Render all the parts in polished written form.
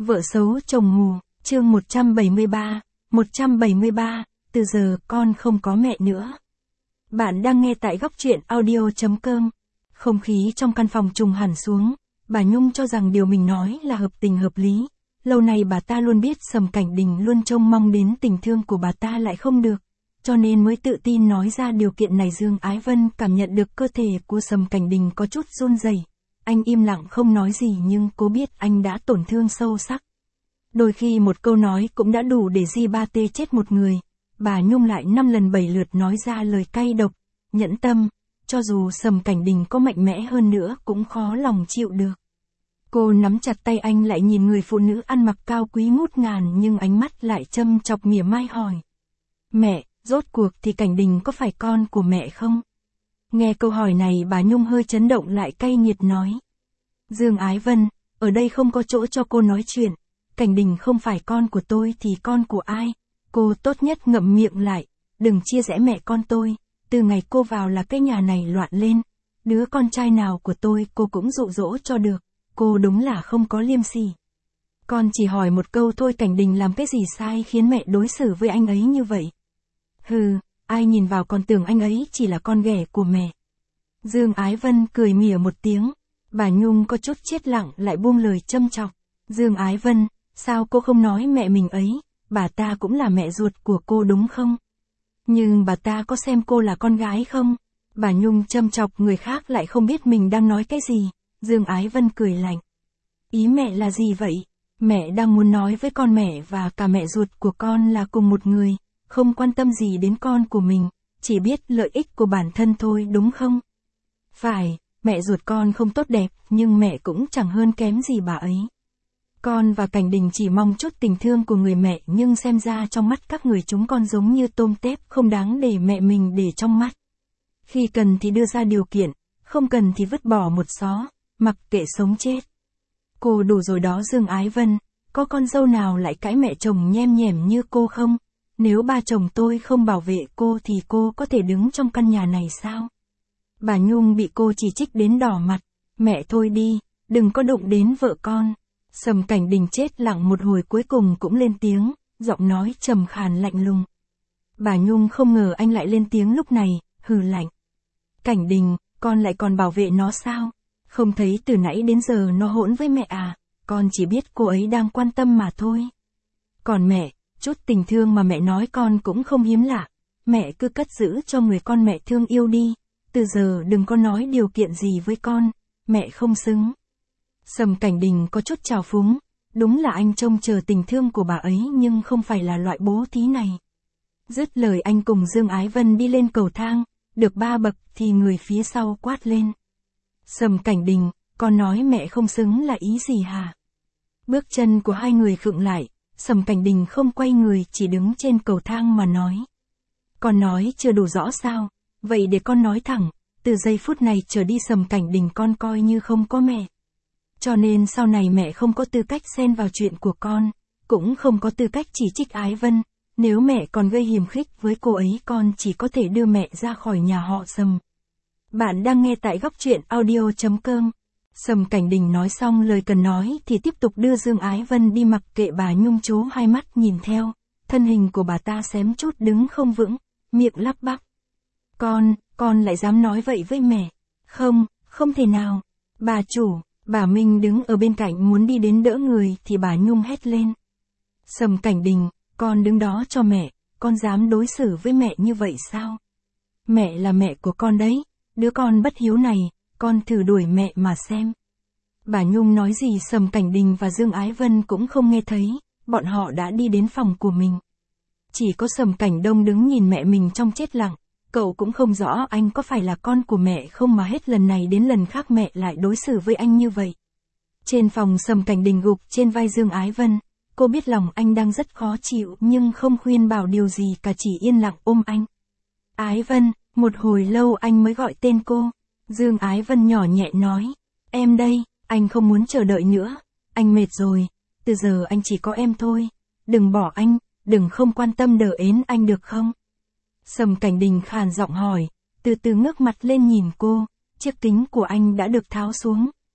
Vợ xấu chồng mù, chương 173, từ giờ con không có mẹ nữa. Bạn đang nghe tại góc truyện audio.com. Không khí trong căn phòng trùng hẳn xuống, bà Nhung cho rằng điều mình nói là hợp tình hợp lý. Lâu nay bà ta luôn biết Sầm Cảnh Đình luôn trông mong đến tình thương của bà ta lại không được, cho nên mới tự tin nói ra điều kiện này. Dương Ái Vân cảm nhận được cơ thể của Sầm Cảnh Đình có chút run rẩy. Anh im lặng không nói gì nhưng cô biết anh đã tổn thương sâu sắc. Đôi khi một câu nói cũng đã đủ để ba tê chết một người. Bà Nhung lại 5 lần 7 lượt nói ra lời cay độc, nhẫn tâm, cho dù Sầm Cảnh Đình có mạnh mẽ hơn nữa cũng khó lòng chịu được. Cô nắm chặt tay anh lại nhìn người phụ nữ ăn mặc cao quý ngút ngàn nhưng ánh mắt lại châm chọc mỉa mai hỏi. Mẹ, rốt cuộc thì Cảnh Đình có phải con của mẹ không? Nghe câu hỏi này bà Nhung hơi chấn động lại cay nghiệt nói. Dương Ái Vân, ở đây không có chỗ cho cô nói chuyện. Cảnh Đình không phải con của tôi thì con của ai? Cô tốt nhất ngậm miệng lại, đừng chia rẽ mẹ con tôi. Từ ngày cô vào là cái nhà này loạn lên. Đứa con trai nào của tôi cô cũng dụ dỗ cho được. Cô đúng là không có liêm sỉ. Con chỉ hỏi một câu thôi, Cảnh Đình làm cái gì sai khiến mẹ đối xử với anh ấy như vậy? Hừ, ai nhìn vào còn tưởng anh ấy chỉ là con ghẻ của mẹ. Dương Ái Vân cười mỉa một tiếng. Bà Nhung có chút chết lặng lại buông lời châm chọc. Dương Ái Vân, sao cô không nói mẹ mình ấy, bà ta cũng là mẹ ruột của cô đúng không? Nhưng bà ta có xem cô là con gái không? Bà Nhung châm chọc người khác lại không biết mình đang nói cái gì. Dương Ái Vân cười lạnh. Ý mẹ là gì vậy? Mẹ đang muốn nói với con mẹ và cả mẹ ruột của con là cùng một người, không quan tâm gì đến con của mình, chỉ biết lợi ích của bản thân thôi đúng không? Phải, mẹ ruột con không tốt đẹp, nhưng mẹ cũng chẳng hơn kém gì bà ấy. Con và Cảnh Đình chỉ mong chút tình thương của người mẹ nhưng xem ra trong mắt các người chúng con giống như tôm tép không đáng để mẹ mình để trong mắt. Khi cần thì đưa ra điều kiện, không cần thì vứt bỏ một xó, mặc kệ sống chết. Cô đủ rồi đó Dương Ái Vân, có con dâu nào lại cãi mẹ chồng nhem nhẻm như cô không? Nếu ba chồng tôi không bảo vệ cô thì cô có thể đứng trong căn nhà này sao? Bà Nhung bị cô chỉ trích đến đỏ mặt. Mẹ thôi đi, đừng có đụng đến vợ con. Sầm Cảnh Đình chết lặng một hồi cuối cùng cũng lên tiếng, giọng nói trầm khàn lạnh lùng. Bà Nhung không ngờ anh lại lên tiếng lúc này, hừ lạnh. Cảnh Đình, con lại còn bảo vệ nó sao? Không thấy từ nãy đến giờ nó hỗn với mẹ à? Con chỉ biết cô ấy đang quan tâm mà thôi. Còn mẹ, chút tình thương mà mẹ nói con cũng không hiếm lạ. Mẹ cứ cất giữ cho người con mẹ thương yêu đi. Từ giờ đừng có nói điều kiện gì với con, mẹ không xứng. Sầm Cảnh Đình có chút trào phúng, đúng là anh trông chờ tình thương của bà ấy nhưng không phải là loại bố thí này. Dứt lời anh cùng Dương Ái Vân đi lên cầu thang, được 3 bậc thì người phía sau quát lên. Sầm Cảnh Đình, con nói mẹ không xứng là ý gì hả? Bước chân của hai người khựng lại, Sầm Cảnh Đình không quay người chỉ đứng trên cầu thang mà nói. Con nói chưa đủ rõ sao? Vậy để con nói thẳng, từ giây phút này trở đi Sầm Cảnh Đình con coi như không có mẹ. Cho nên sau này mẹ không có tư cách xen vào chuyện của con, cũng không có tư cách chỉ trích Ái Vân. Nếu mẹ còn gây hiềm khích với cô ấy con chỉ có thể đưa mẹ ra khỏi nhà họ Sầm. Bạn đang nghe tại góc truyện audio.com. Sầm Cảnh Đình nói xong lời cần nói thì tiếp tục đưa Dương Ái Vân đi, mặc kệ bà Nhung chố hai mắt nhìn theo. Thân hình của bà ta xém chút đứng không vững, miệng lắp bắp. Con lại dám nói vậy với mẹ? Không thể nào. Bà chủ, bà Minh đứng ở bên cạnh muốn đi đến đỡ người thì bà Nhung hét lên. Sầm Cảnh Đình, con đứng đó cho mẹ, con dám đối xử với mẹ như vậy sao? Mẹ là mẹ của con đấy, đứa con bất hiếu này, con thử đuổi mẹ mà xem. Bà Nhung nói gì Sầm Cảnh Đình và Dương Ái Vân cũng không nghe thấy, bọn họ đã đi đến phòng của mình. Chỉ có Sầm Cảnh Đông đứng nhìn mẹ mình trong chết lặng. Cậu cũng không rõ anh có phải là con của mẹ không mà hết lần này đến lần khác mẹ lại đối xử với anh như vậy. Trên phòng Sầm Cảnh Đình gục trên vai Dương Ái Vân, cô biết lòng anh đang rất khó chịu nhưng không khuyên bảo điều gì cả, chỉ yên lặng ôm anh. Ái Vân, một hồi lâu anh mới gọi tên cô. Dương Ái Vân nhỏ nhẹ nói, em đây, anh không muốn chờ đợi nữa, anh mệt rồi, từ giờ anh chỉ có em thôi, đừng bỏ anh, đừng không quan tâm đỡ ến anh được không? Sầm Cảnh Đình khàn giọng hỏi, từ từ ngước mặt lên nhìn cô, chiếc kính của anh đã được tháo xuống,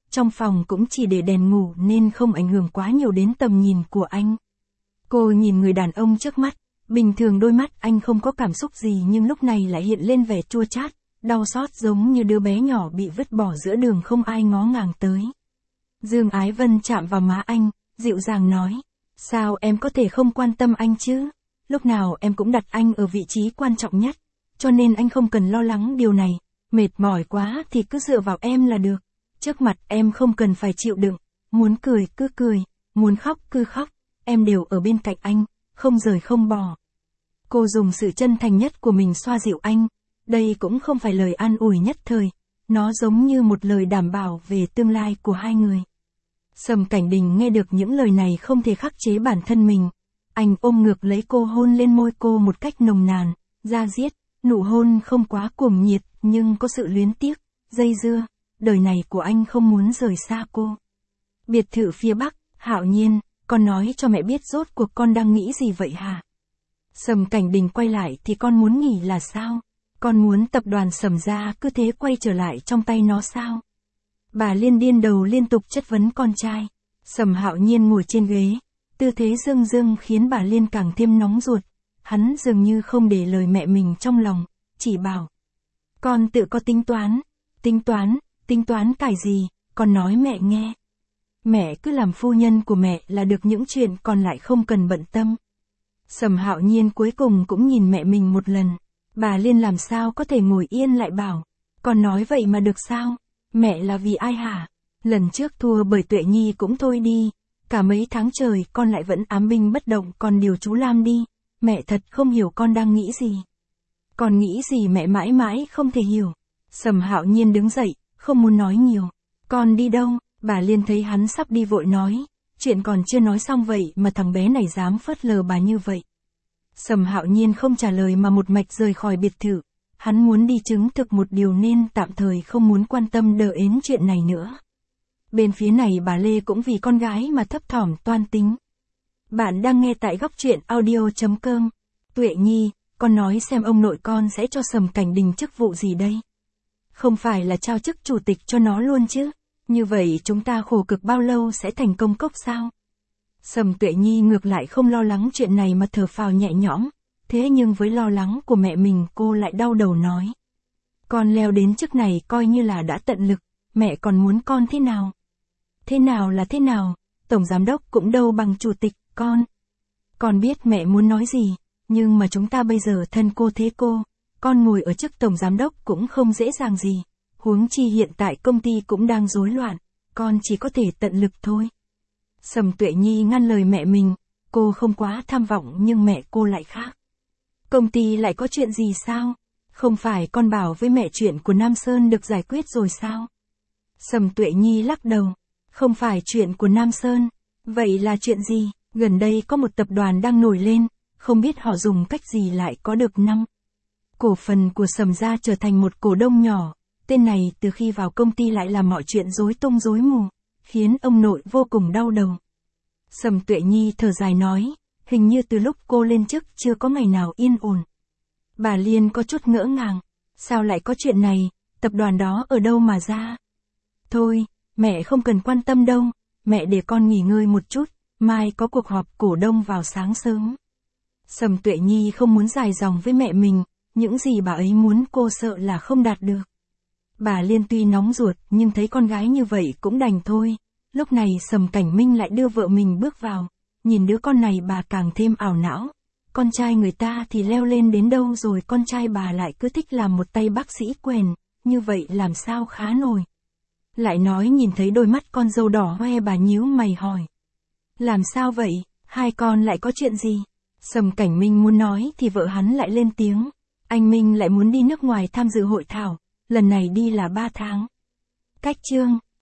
trong phòng cũng chỉ để đèn ngủ nên không ảnh hưởng quá nhiều đến tầm nhìn của anh. Cô nhìn người đàn ông trước mắt, bình thường đôi mắt anh không có cảm xúc gì nhưng lúc này lại hiện lên vẻ chua chát, đau xót giống như đứa bé nhỏ bị vứt bỏ giữa đường không ai ngó ngàng tới. Dương Ái Vân chạm vào má anh, dịu dàng nói, sao em có thể không quan tâm anh chứ? Lúc nào em cũng đặt anh ở vị trí quan trọng nhất, cho nên anh không cần lo lắng điều này, mệt mỏi quá thì cứ dựa vào em là được. Trước mặt em không cần phải chịu đựng, muốn cười cứ cười, muốn khóc cứ khóc, em đều ở bên cạnh anh, không rời không bỏ. Cô dùng sự chân thành nhất của mình xoa dịu anh, đây cũng không phải lời an ủi nhất thời, nó giống như một lời đảm bảo về tương lai của hai người. Sầm Cảnh Đình nghe được những lời này không thể khắc chế bản thân mình, anh ôm ngược lấy cô hôn lên môi cô một cách nồng nàn, da diết, nụ hôn không quá cuồng nhiệt nhưng có sự luyến tiếc, dây dưa, đời này của anh không muốn rời xa cô. Biệt thự phía Bắc, Hạo Nhiên, con nói cho mẹ biết rốt cuộc con đang nghĩ gì vậy hả? Sầm Cảnh Đình quay lại thì con muốn nghỉ là sao? Con muốn tập đoàn Sầm gia cứ thế quay trở lại trong tay nó sao? Bà Liên điên đầu liên tục chất vấn con trai. Sầm Hạo Nhiên ngồi trên ghế, tư thế dương dương khiến bà Liên càng thêm nóng ruột. Hắn dường như không để lời mẹ mình trong lòng, chỉ bảo. Con tự có tính toán. Tính toán cái gì, con nói mẹ nghe. Mẹ cứ làm phu nhân của mẹ là được, những chuyện còn lại không cần bận tâm. Sầm Hạo Nhiên cuối cùng cũng nhìn mẹ mình một lần. Bà Liên làm sao có thể ngồi yên lại bảo. Con nói vậy mà được sao? Mẹ là vì ai hả? Lần trước thua bởi Tuệ Nhi cũng thôi đi. Cả mấy tháng trời con lại vẫn ám binh bất động, còn điều chú Lam đi. Mẹ thật không hiểu con đang nghĩ gì. Con nghĩ gì mẹ mãi mãi không thể hiểu. Sầm Hạo Nhiên đứng dậy, không muốn nói nhiều. Con đi đâu? Bà Liên thấy hắn sắp đi vội nói. Chuyện còn chưa nói xong vậy mà thằng bé này dám phớt lờ bà như vậy. Sầm Hạo Nhiên không trả lời mà một mạch rời khỏi biệt thự. Hắn muốn đi chứng thực một điều nên tạm thời không muốn quan tâm đờ ến chuyện này nữa. Bên phía này bà Lê cũng vì con gái mà thấp thỏm toan tính. Bạn đang nghe tại góc truyện audio.com. Tuệ Nhi, con nói xem ông nội con sẽ cho Sầm Cảnh Đình chức vụ gì đây? Không phải là trao chức chủ tịch cho nó luôn chứ? Như vậy chúng ta khổ cực bao lâu sẽ thành công cốc sao? Sầm Tuệ Nhi ngược lại không lo lắng chuyện này mà thở phào nhẹ nhõm. Thế nhưng với lo lắng của mẹ mình cô lại đau đầu nói. Con leo đến chức này coi như là đã tận lực, mẹ còn muốn con thế nào? Thế nào là thế nào? Tổng giám đốc cũng đâu bằng chủ tịch, con. Con biết mẹ muốn nói gì, nhưng mà chúng ta bây giờ thân cô thế cô. Con ngồi ở chức tổng giám đốc cũng không dễ dàng gì. Huống chi hiện tại công ty cũng đang rối loạn, con chỉ có thể tận lực thôi. Sầm Tuệ Nhi ngăn lời mẹ mình, cô không quá tham vọng nhưng mẹ cô lại khác. Công ty lại có chuyện gì sao? Không phải con bảo với mẹ chuyện của Nam Sơn được giải quyết rồi sao? Sầm Tuệ Nhi lắc đầu. Không phải chuyện của Nam Sơn. Vậy là chuyện gì? Gần đây có một tập đoàn đang nổi lên, không biết họ dùng cách gì lại có được 5 cổ phần của Sầm gia trở thành một cổ đông nhỏ. Tên này từ khi vào công ty lại làm mọi chuyện rối tung rối mù, khiến ông nội vô cùng đau đầu. Sầm Tuệ Nhi thở dài nói, hình như từ lúc cô lên chức chưa có ngày nào yên ổn. Bà Liên có chút ngỡ ngàng, sao lại có chuyện này, tập đoàn đó ở đâu mà ra? Thôi, mẹ không cần quan tâm đâu, mẹ để con nghỉ ngơi một chút, mai có cuộc họp cổ đông vào sáng sớm. Sầm Tuệ Nhi không muốn dài dòng với mẹ mình, những gì bà ấy muốn cô sợ là không đạt được. Bà Liên tuy nóng ruột nhưng thấy con gái như vậy cũng đành thôi. Lúc này Sầm Cảnh Minh lại đưa vợ mình bước vào. Nhìn đứa con này bà càng thêm ảo não. Con trai người ta thì leo lên đến đâu rồi con trai bà lại cứ thích làm một tay bác sĩ quèn. Như vậy làm sao khá nổi. Lại nói nhìn thấy đôi mắt con dâu đỏ hoe bà nhíu mày hỏi. Làm sao vậy, hai con lại có chuyện gì? Sầm Cảnh Minh muốn nói thì vợ hắn lại lên tiếng. Anh Minh lại muốn đi nước ngoài tham dự hội thảo. Lần này đi là 3 tháng. Cách chương